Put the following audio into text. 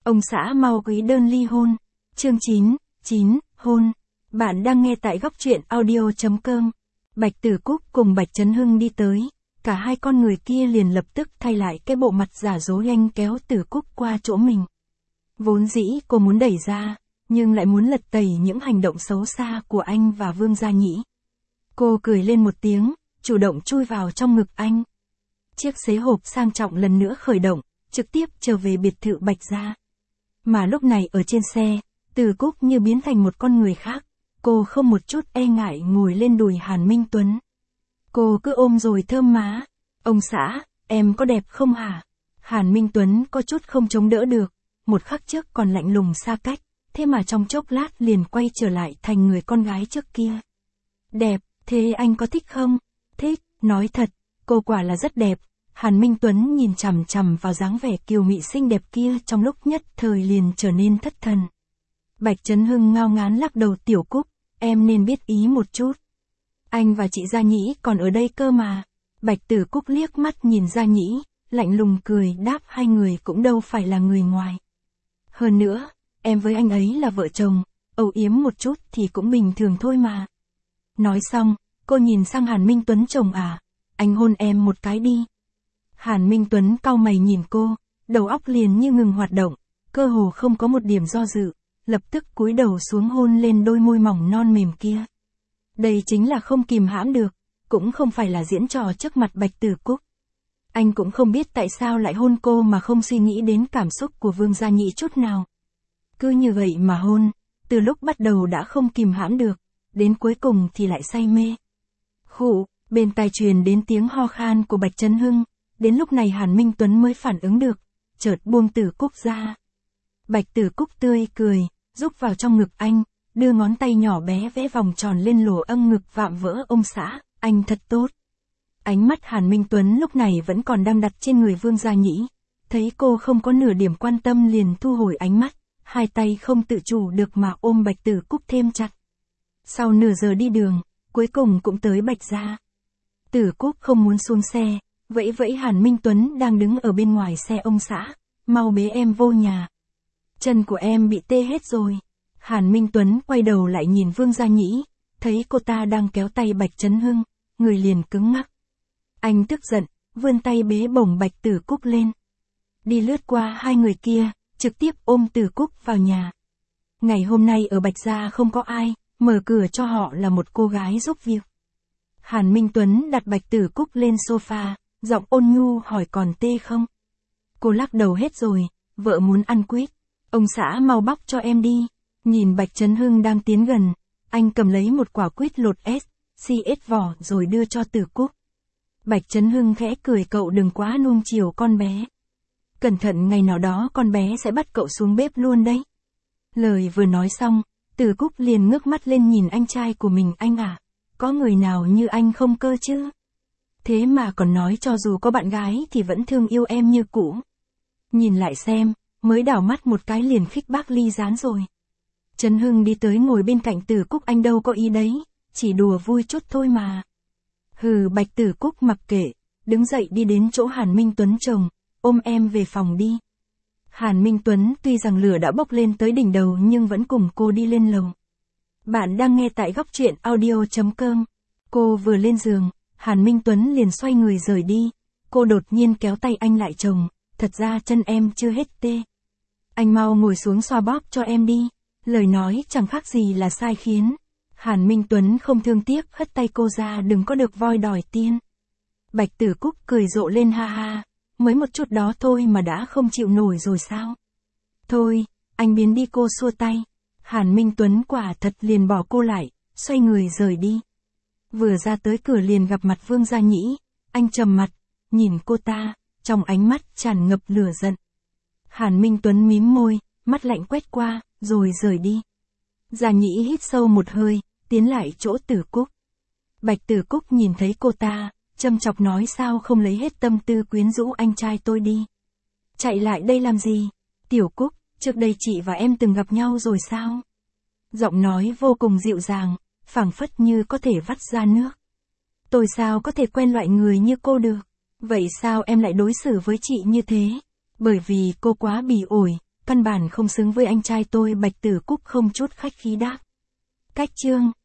Ông xã mau ký đơn ly hôn. Chương 9, hôn. Bạn đang nghe tại góc truyện audio.com. Bạch Tử Cúc cùng Bạch Trấn Hưng đi tới. Cả hai con người kia liền lập tức thay lại cái bộ mặt giả dối anh kéo Tử Cúc qua chỗ mình. Vốn dĩ cô muốn đẩy ra, nhưng lại muốn lật tẩy những hành động xấu xa của anh và Vương Gia Nhĩ. Cô cười lên một tiếng, chủ động chui vào trong ngực anh. Chiếc xế hộp sang trọng lần nữa khởi động, trực tiếp trở về biệt thự Bạch Gia. Mà lúc này ở trên xe, Tử Cúc như biến thành một con người khác. Cô không một chút e ngại ngồi lên đùi Hàn Minh Tuấn. Cô cứ ôm rồi thơm má. Ông xã, em có đẹp không hả? Hàn Minh Tuấn có chút không chống đỡ được. Một khắc trước còn lạnh lùng xa cách, thế mà trong chốc lát liền quay trở lại thành người con gái trước kia. Đẹp, thế anh có thích không? Thích, nói thật, cô quả là rất đẹp. Hàn Minh Tuấn nhìn chằm chằm vào dáng vẻ kiều mị xinh đẹp kia trong lúc nhất thời liền trở nên thất thần. Bạch Trấn Hưng ngao ngán lắc đầu. Tiểu Cúc, em nên biết ý một chút. Anh và chị Gia Nhĩ còn ở đây cơ mà. Bạch Tử Cúc liếc mắt nhìn Gia Nhĩ, lạnh lùng cười đáp hai người cũng đâu phải là người ngoài. Hơn nữa, em với anh ấy là vợ chồng, âu yếm một chút thì cũng bình thường thôi mà. Nói xong, cô nhìn sang Hàn Minh Tuấn. Chồng à, anh hôn em một cái đi. Hàn Minh Tuấn cau mày nhìn cô, đầu óc liền như ngừng hoạt động, cơ hồ không có một điểm do dự, lập tức cúi đầu xuống hôn lên đôi môi mỏng non mềm kia. Đây chính là không kìm hãm được, cũng không phải là diễn trò trước mặt Bạch Tử Cúc. Anh cũng không biết tại sao lại hôn cô mà không suy nghĩ đến cảm xúc của Vương Gia Nhĩ chút nào. Cứ như vậy mà hôn, từ lúc bắt đầu đã không kìm hãm được, đến cuối cùng thì lại say mê. Khụ, bên tai truyền đến tiếng ho khan của Bạch Trấn Hưng, đến lúc này Hàn Minh Tuấn mới phản ứng được, chợt buông Tử Cúc ra. Bạch Tử Cúc tươi cười, rúc vào trong ngực anh, đưa ngón tay nhỏ bé vẽ vòng tròn lên lỗ âng ngực vạm vỡ. Ông xã, anh thật tốt. Ánh mắt Hàn Minh Tuấn lúc này vẫn còn đang đặt trên người Vương Gia Nhĩ. Thấy cô không có nửa điểm quan tâm liền thu hồi ánh mắt, hai tay không tự chủ được mà ôm Bạch Tử Cúc thêm chặt. Sau nửa giờ đi đường, cuối cùng cũng tới Bạch Gia. Tử Cúc không muốn xuống xe, vẫy vẫy Hàn Minh Tuấn đang đứng ở bên ngoài xe. Ông xã, mau bế em vô nhà. Chân của em bị tê hết rồi. Hàn Minh Tuấn quay đầu lại nhìn Vương Gia Nhĩ, thấy cô ta đang kéo tay Bạch Trấn Hưng, người liền cứng ngắc. Anh tức giận, vươn tay bế bổng Bạch Tử Cúc lên. Đi lướt qua hai người kia, trực tiếp ôm Tử Cúc vào nhà. Ngày hôm nay ở Bạch Gia không có ai, mở cửa cho họ là một cô gái giúp việc. Hàn Minh Tuấn đặt Bạch Tử Cúc lên sofa, giọng ôn nhu hỏi còn tê không? Cô lắc đầu hết rồi, vợ muốn ăn quýt. Ông xã mau bóc cho em đi. Nhìn Bạch Trấn Hưng đang tiến gần, anh cầm lấy một quả quýt lột CS vỏ rồi đưa cho Tử Cúc. Bạch Trấn Hưng khẽ cười, cậu đừng quá nuông chiều con bé. Cẩn thận ngày nào đó con bé sẽ bắt cậu xuống bếp luôn đấy. Lời vừa nói xong, Tử Cúc liền ngước mắt lên nhìn anh trai của mình. Anh à, có người nào như anh không cơ chứ? Thế mà còn nói cho dù có bạn gái thì vẫn thương yêu em như cũ. Nhìn lại xem, mới đảo mắt một cái liền khích bác ly gián rồi. Trấn Hưng đi tới ngồi bên cạnh Tử Cúc. Anh đâu có ý đấy, chỉ đùa vui chút thôi mà. Hừ. Bạch Tử Cúc mặc kệ, đứng dậy đi đến chỗ Hàn Minh Tuấn. Chồng, ôm em về phòng đi. Hàn Minh Tuấn tuy rằng lửa đã bốc lên tới đỉnh đầu nhưng vẫn cùng cô đi lên lầu. Bạn đang nghe tại góc truyện audio.com. Cô vừa lên giường, Hàn Minh Tuấn liền xoay người rời đi. Cô đột nhiên kéo tay anh lại. Chồng, thật ra chân em chưa hết tê. Anh mau ngồi xuống xoa bóp cho em đi. Lời nói chẳng khác gì là sai khiến. Hàn Minh Tuấn không thương tiếc hất tay cô ra. Đừng có được voi đòi tiên. Bạch Tử Cúc cười rộ lên. Ha ha, mới một chút đó thôi mà đã không chịu nổi rồi sao? Thôi, anh biến đi. Cô xua tay. Hàn Minh Tuấn quả thật liền bỏ cô lại, xoay người rời đi. Vừa ra tới cửa liền gặp mặt Vương Gia Nhĩ. Anh trầm mặt, nhìn cô ta, trong ánh mắt tràn ngập lửa giận. Hàn Minh Tuấn mím môi, mắt lạnh quét qua, rồi rời đi. Gia Nhĩ hít sâu một hơi, tiến lại chỗ Tử Cúc. Bạch Tử Cúc nhìn thấy cô ta, châm chọc nói sao không lấy hết tâm tư quyến rũ anh trai tôi đi. Chạy lại đây làm gì? Tiểu Cúc, trước đây chị và em từng gặp nhau rồi sao? Giọng nói vô cùng dịu dàng, phảng phất như có thể vắt ra nước. Tôi sao có thể quen loại người như cô được? Vậy sao em lại đối xử với chị như thế? Bởi vì cô quá bỉ ổi, căn bản không xứng với anh trai tôi. Bạch Tử Cúc không chút khách khí đáp. Cách chương